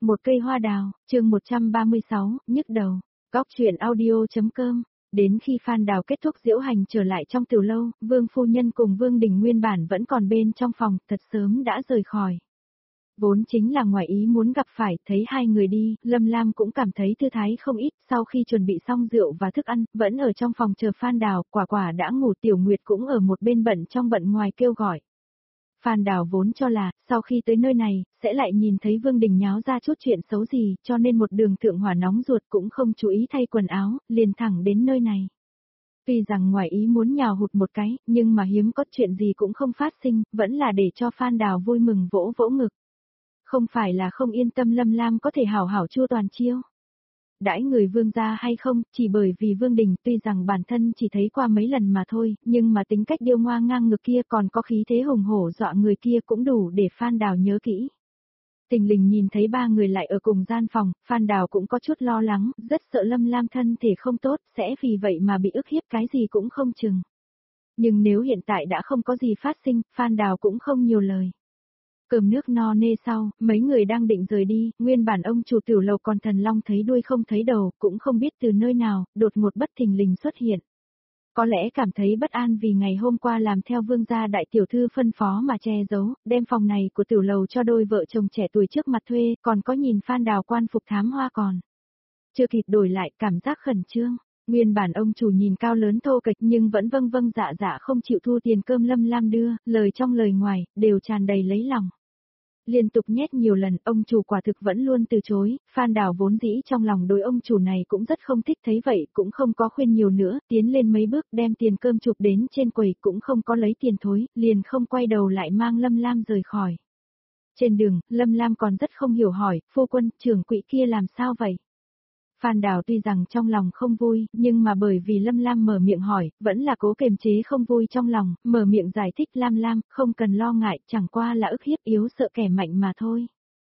Một cây hoa đào, chương 136, nhức đầu. Góc truyện audio.com. Đến khi Phan Đào kết thúc diễu hành trở lại trong tiểu lâu, Vương phu nhân cùng Vương Đình nguyên bản vẫn còn bên trong phòng, thật sớm đã rời khỏi. Vốn chính là ngoài ý muốn gặp phải, thấy hai người đi, Lâm Lam cũng cảm thấy thư thái không ít, sau khi chuẩn bị xong rượu và thức ăn, vẫn ở trong phòng chờ Phan Đào, quả đã ngủ. Tiểu Nguyệt cũng ở một bên bận trong bận ngoài kêu gọi. Phan Đào vốn cho là, sau khi tới nơi này, sẽ lại nhìn thấy Vương Đình nháo ra chút chuyện xấu gì, cho nên một đường thượng hỏa nóng ruột cũng không chú ý thay quần áo, liền thẳng đến nơi này. Tuy rằng ngoài ý muốn nhào hụt một cái, nhưng mà hiếm có chuyện gì cũng không phát sinh, vẫn là để cho Phan Đào vui mừng vỗ vỗ ngực. Không phải là không yên tâm Lâm Lam có thể hảo hảo chua toàn chiêu đãi người Vương gia hay không, chỉ bởi vì Vương Đình tuy rằng bản thân chỉ thấy qua mấy lần mà thôi, nhưng mà tính cách điêu ngoa ngang ngược kia còn có khí thế hùng hổ dọa người kia cũng đủ để Phan Đào nhớ kỹ. Tình lình nhìn thấy ba người lại ở cùng gian phòng, Phan Đào cũng có chút lo lắng, rất sợ Lâm Lam thân thể không tốt, sẽ vì vậy mà bị ức hiếp cái gì cũng không chừng. Nhưng nếu hiện tại đã không có gì phát sinh, Phan Đào cũng không nhiều lời. Cơm nước no nê sau, mấy người đang định rời đi, nguyên bản ông chủ tiểu lầu còn thần long thấy đuôi không thấy đầu, cũng không biết từ nơi nào, đột ngột bất thình lình xuất hiện. Có lẽ cảm thấy bất an vì ngày hôm qua làm theo Vương gia đại tiểu thư phân phó mà che giấu, đem phòng này của tiểu lầu cho đôi vợ chồng trẻ tuổi trước mặt thuê, còn có nhìn Phan Đào quan phục thám hoa còn. Chưa kịp đổi lại, cảm giác khẩn trương. Nguyên bản ông chủ nhìn cao lớn thô kệch nhưng vẫn vâng vâng dạ dạ không chịu thu tiền cơm Lâm Lam đưa, lời trong lời ngoài, đều tràn đầy lấy lòng. Liên tục nhét nhiều lần, ông chủ quả thực vẫn luôn từ chối, Phan Đào vốn dĩ trong lòng đối ông chủ này cũng rất không thích, thấy vậy cũng không có khuyên nhiều nữa, tiến lên mấy bước đem tiền cơm chụp đến trên quầy cũng không có lấy tiền thối, liền không quay đầu lại mang Lâm Lam rời khỏi. Trên đường, Lâm Lam còn rất không hiểu hỏi, phu quân, trưởng quỹ kia làm sao vậy? Phan Đào tuy rằng trong lòng không vui, nhưng mà bởi vì Lâm Lam mở miệng hỏi, vẫn là cố kiềm chế không vui trong lòng, mở miệng giải thích Lam, không cần lo ngại, chẳng qua là ức hiếp yếu sợ kẻ mạnh mà thôi.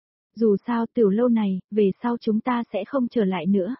Dù sao tiểu lâu này, về sau chúng ta sẽ không trở lại nữa.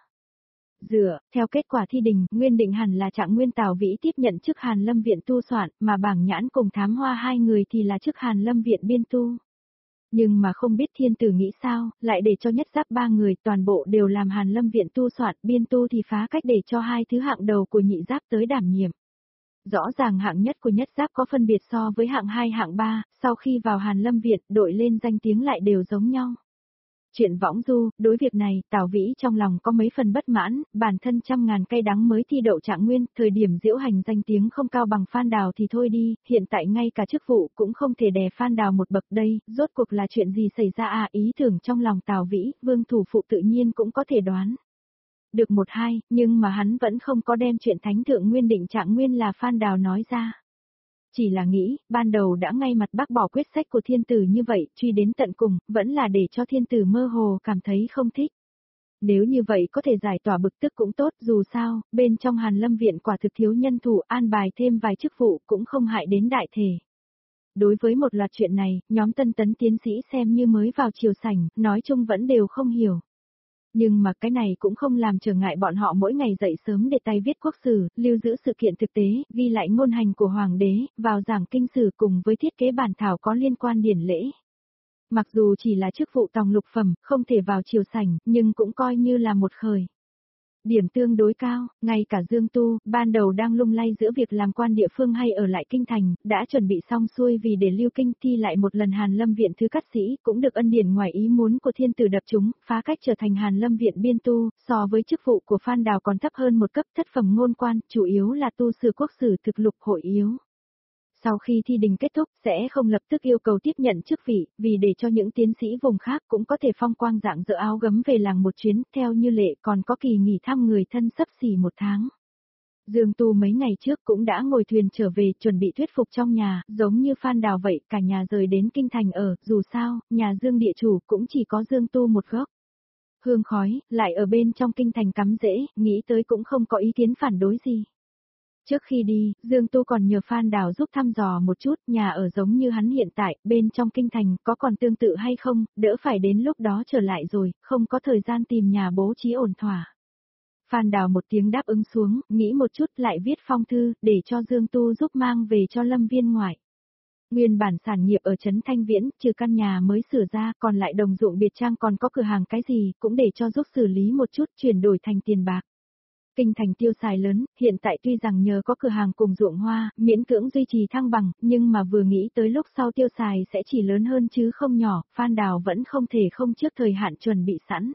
Theo kết quả thi đình, nguyên định hẳn là Trạng Nguyên Tào Vĩ tiếp nhận chức Hàn Lâm Viện tu soạn, mà Bảng Nhãn cùng Thám Hoa hai người thì là chức Hàn Lâm Viện biên tu. Nhưng mà không biết thiên tử nghĩ sao, lại để cho Nhất Giáp ba người toàn bộ đều làm Hàn Lâm Viện tu soạn, biên tu thì phá cách để cho hai thứ hạng đầu của Nhị Giáp tới đảm nhiệm. Rõ ràng hạng nhất của Nhất Giáp có phân biệt so với hạng 2 hạng 3, sau khi vào Hàn Lâm Viện, đội lên danh tiếng lại đều giống nhau. Chuyện võng du, đối việc này, Tào Vĩ trong lòng có mấy phần bất mãn, bản thân trăm ngàn cây đắng mới thi đậu Trạng Nguyên, thời điểm diễu hành danh tiếng không cao bằng Phan Đào thì thôi đi, hiện tại ngay cả chức vụ cũng không thể đè Phan Đào một bậc đây, rốt cuộc là chuyện gì xảy ra à? Ý tưởng trong lòng Tào Vĩ, Vương thủ phụ tự nhiên cũng có thể đoán được một hai, nhưng mà hắn vẫn không có đem chuyện Thánh Thượng Nguyên định Trạng Nguyên là Phan Đào nói ra. Chỉ là nghĩ, ban đầu đã ngay mặt bác bỏ quyết sách của thiên tử như vậy, truy đến tận cùng, vẫn là để cho thiên tử mơ hồ cảm thấy không thích. Nếu như vậy có thể giải tỏa bực tức cũng tốt, dù sao, bên trong Hàn Lâm Viện quả thực thiếu nhân thủ, an bài thêm vài chức vụ cũng không hại đến đại thể. Đối với một loạt chuyện này, nhóm tân tấn tiến sĩ xem như mới vào triều sảnh, nói chung vẫn đều không hiểu. Nhưng mà cái này cũng không làm trở ngại bọn họ mỗi ngày dậy sớm để tay viết quốc sử, lưu giữ sự kiện thực tế, ghi lại ngôn hành của hoàng đế, vào giảng kinh sử cùng với thiết kế bản thảo có liên quan điển lễ. Mặc dù chỉ là chức vụ tòng lục phẩm, không thể vào triều sảnh, nhưng cũng coi như là một khởi điểm tương đối cao, ngay cả Dương Tu, ban đầu đang lung lay giữa việc làm quan địa phương hay ở lại kinh thành, đã chuẩn bị xong xuôi vì để lưu kinh thi lại một lần Hàn Lâm Viện thứ cát sĩ, cũng được ân điển ngoài ý muốn của thiên tử đập trúng, phá cách trở thành Hàn Lâm Viện biên tu, so với chức vụ của Phan Đào còn thấp hơn một cấp, thất phẩm ngôn quan, chủ yếu là tu sử quốc sử thực lục hội yếu. Sau khi thi đình kết thúc, sẽ không lập tức yêu cầu tiếp nhận chức vị, vì để cho những tiến sĩ vùng khác cũng có thể phong quang dạng dỡ áo gấm về làng một chuyến, theo như lệ còn có kỳ nghỉ thăm người thân sắp xỉ một tháng. Dương Tu mấy ngày trước cũng đã ngồi thuyền trở về, chuẩn bị thuyết phục trong nhà, giống như Phan Đào vậy, cả nhà rời đến kinh thành ở, dù sao, nhà Dương địa chủ cũng chỉ có Dương Tu một gốc. Hương khói, lại ở bên trong kinh thành cắm rễ, nghĩ tới cũng không có ý kiến phản đối gì. Trước khi đi, Dương Tu còn nhờ Phan Đào giúp thăm dò một chút, nhà ở giống như hắn hiện tại, bên trong kinh thành, có còn tương tự hay không, đỡ phải đến lúc đó trở lại rồi, không có thời gian tìm nhà bố trí ổn thỏa. Phan Đào một tiếng đáp ứng xuống, nghĩ một chút lại viết phong thư, để cho Dương Tu giúp mang về cho Lâm Viên ngoại. Nguyên bản sản nghiệp ở trấn Thanh Viễn, trừ căn nhà mới sửa ra, còn lại đồng ruộng biệt trang còn có cửa hàng cái gì, cũng để cho giúp xử lý một chút chuyển đổi thành tiền bạc. Kinh thành tiêu xài lớn, hiện tại tuy rằng nhờ có cửa hàng cùng ruộng hoa, miễn cưỡng duy trì thăng bằng, nhưng mà vừa nghĩ tới lúc sau tiêu xài sẽ chỉ lớn hơn chứ không nhỏ, Phan Đào vẫn không thể không trước thời hạn chuẩn bị sẵn.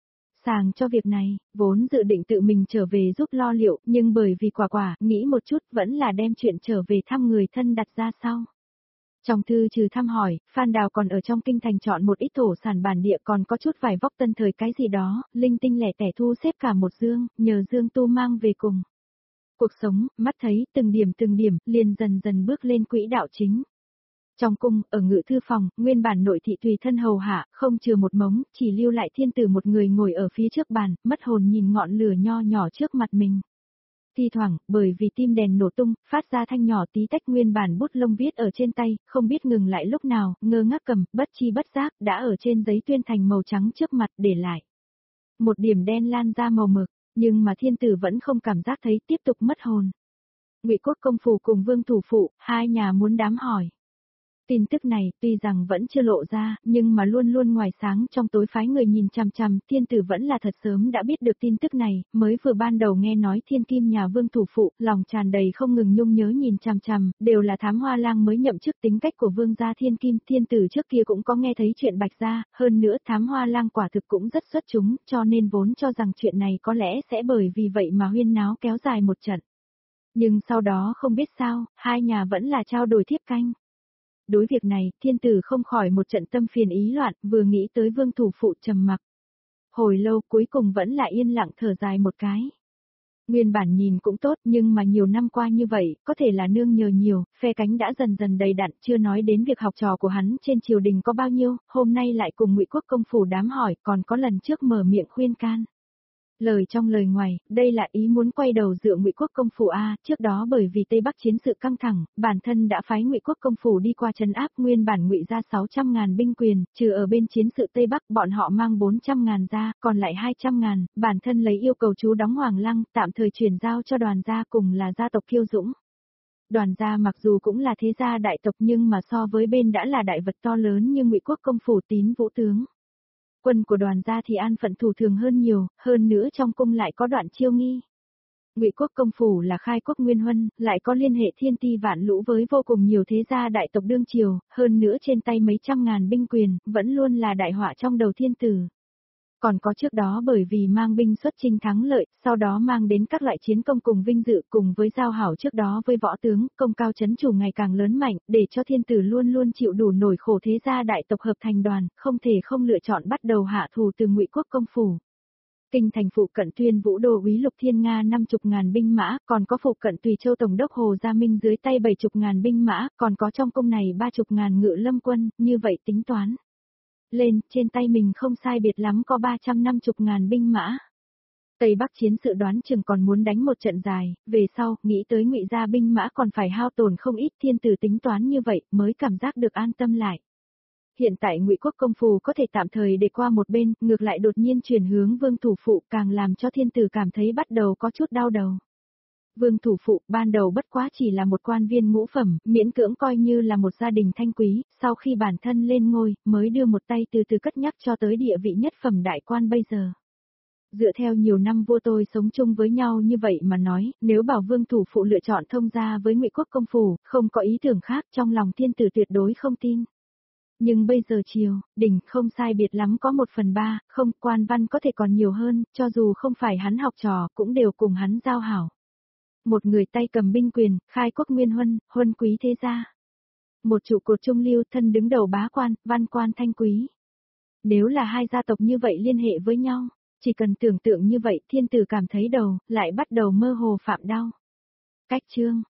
Sàng cho việc này, vốn dự định tự mình trở về giúp lo liệu, nhưng bởi vì quả, nghĩ một chút vẫn là đem chuyện trở về thăm người thân đặt ra sau. Trong thư trừ thăm hỏi, Phan Đào còn ở trong kinh thành chọn một ít thổ sản bản địa còn có chút vải vóc tân thời cái gì đó, linh tinh lẻ tẻ thu xếp cả một dương, nhờ Dương Tu mang về cùng. Cuộc sống, mắt thấy, từng điểm, liền dần dần bước lên quỹ đạo chính. Trong cung, ở ngự thư phòng, nguyên bản nội thị tùy thân hầu hạ, không chừa một mống, chỉ lưu lại thiên tử một người ngồi ở phía trước bàn, mất hồn nhìn ngọn lửa nho nhỏ trước mặt mình. Thi thoảng, bởi vì tim đèn nổ tung, phát ra thanh nhỏ tí tách nguyên bản bút lông viết ở trên tay, không biết ngừng lại lúc nào, ngơ ngác cầm, bất chi bất giác, đã ở trên giấy tuyên thành màu trắng trước mặt để lại. Một điểm đen lan ra màu mực, nhưng mà thiên tử vẫn không cảm giác thấy tiếp tục mất hồn. Ngụy Quốc công phủ cùng Vương thủ phụ, hai nhà muốn đám hỏi. Tin tức này tuy rằng vẫn chưa lộ ra, nhưng mà luôn luôn ngoài sáng trong tối phái người nhìn chằm chằm, thiên tử vẫn là thật sớm đã biết được tin tức này, mới vừa ban đầu nghe nói thiên kim nhà Vương thủ phụ, lòng tràn đầy không ngừng nhung nhớ nhìn chằm chằm, đều là thám hoa lang mới nhậm chức tính cách của Vương gia thiên kim, thiên tử trước kia cũng có nghe thấy chuyện Bạch gia, hơn nữa thám hoa lang quả thực cũng rất xuất chúng, cho nên vốn cho rằng chuyện này có lẽ sẽ bởi vì vậy mà huyên náo kéo dài một trận. Nhưng sau đó không biết sao, hai nhà vẫn là trao đổi thiếp canh. Đối việc này, thiên tử không khỏi một trận tâm phiền ý loạn, vừa nghĩ tới Vương thủ phụ trầm mặc. Hồi lâu cuối cùng vẫn là yên lặng thở dài một cái. Nguyên bản nhìn cũng tốt nhưng mà nhiều năm qua như vậy, có thể là nương nhờ nhiều, phe cánh đã dần dần đầy đặn, chưa nói đến việc học trò của hắn trên triều đình có bao nhiêu, hôm nay lại cùng Ngụy Quốc công phủ đám hỏi, còn có lần trước mở miệng khuyên can. Lời trong lời ngoài, đây là ý muốn quay đầu dựa Ngụy Quốc công phủ a, trước đó bởi vì Tây Bắc chiến sự căng thẳng, bản thân đã phái Ngụy Quốc công phủ đi qua trấn áp nguyên bản Ngụy ra 600.000 binh quyền, trừ ở bên chiến sự Tây Bắc bọn họ mang 400.000 ra, còn lại 200.000, bản thân lấy yêu cầu chú đóng Hoàng Lăng, tạm thời chuyển giao cho Đoàn gia cùng là gia tộc Kiêu Dũng. Đoàn gia mặc dù cũng là thế gia đại tộc nhưng mà so với bên đã là đại vật to lớn như Ngụy Quốc công phủ Tín Vũ tướng. Quân của Đoàn gia thì an phận thủ thường hơn nhiều, hơn nữa trong cung lại có Đoạn Chiêu Nghi. Ngụy Quốc công phủ là khai quốc nguyên huân, lại có liên hệ thiên ti vạn lũ với vô cùng nhiều thế gia đại tộc đương triều, hơn nữa trên tay mấy trăm ngàn binh quyền, vẫn luôn là đại họa trong đầu thiên tử. Còn có trước đó bởi vì mang binh xuất chinh thắng lợi, sau đó mang đến các loại chiến công cùng vinh dự cùng với giao hảo trước đó với võ tướng, công cao chấn chủ ngày càng lớn mạnh, để cho thiên tử luôn luôn chịu đủ nổi khổ thế gia đại tộc hợp thành đoàn, không thể không lựa chọn bắt đầu hạ thù từ Ngụy Quốc công phủ. Kinh thành phụ cận Tuyên Vũ đô úy Lục Thiên Nga 50.000 binh mã, còn có phụ cận Tùy Châu tổng đốc Hồ Gia Minh dưới tay 70.000 binh mã, còn có trong cung này 30.000 ngự lâm quân, như vậy tính toán. Lên, trên tay mình không sai biệt lắm có 350.000 binh mã. Tây Bắc chiến sự đoán chừng còn muốn đánh một trận dài, về sau, nghĩ tới Ngụy gia binh mã còn phải hao tổn không ít, thiên tử tính toán như vậy, mới cảm giác được an tâm lại. Hiện tại Ngụy Quốc công phủ có thể tạm thời để qua một bên, ngược lại đột nhiên chuyển hướng Vương thủ phụ càng làm cho thiên tử cảm thấy bắt đầu có chút đau đầu. Vương thủ phụ ban đầu bất quá chỉ là một quan viên ngũ phẩm, miễn cưỡng coi như là một gia đình thanh quý, sau khi bản thân lên ngôi, mới đưa một tay từ từ cất nhắc cho tới địa vị nhất phẩm đại quan bây giờ. Dựa theo nhiều năm vua tôi sống chung với nhau như vậy mà nói, nếu bảo Vương thủ phụ lựa chọn thông gia với Ngụy Quốc công phủ, không có ý tưởng khác trong lòng thiên tử tuyệt đối không tin. Nhưng bây giờ triều, đỉnh không sai biệt lắm có 1/3, không, quan văn có thể còn nhiều hơn, cho dù không phải hắn học trò, cũng đều cùng hắn giao hảo. Một người tay cầm binh quyền, khai quốc nguyên huân, huân quý thế gia. Một trụ cột trung lưu thân đứng đầu bá quan, văn quan thanh quý. Nếu là hai gia tộc như vậy liên hệ với nhau, chỉ cần tưởng tượng như vậy thiên tử cảm thấy đầu, lại bắt đầu mơ hồ phạm đau. Cách chương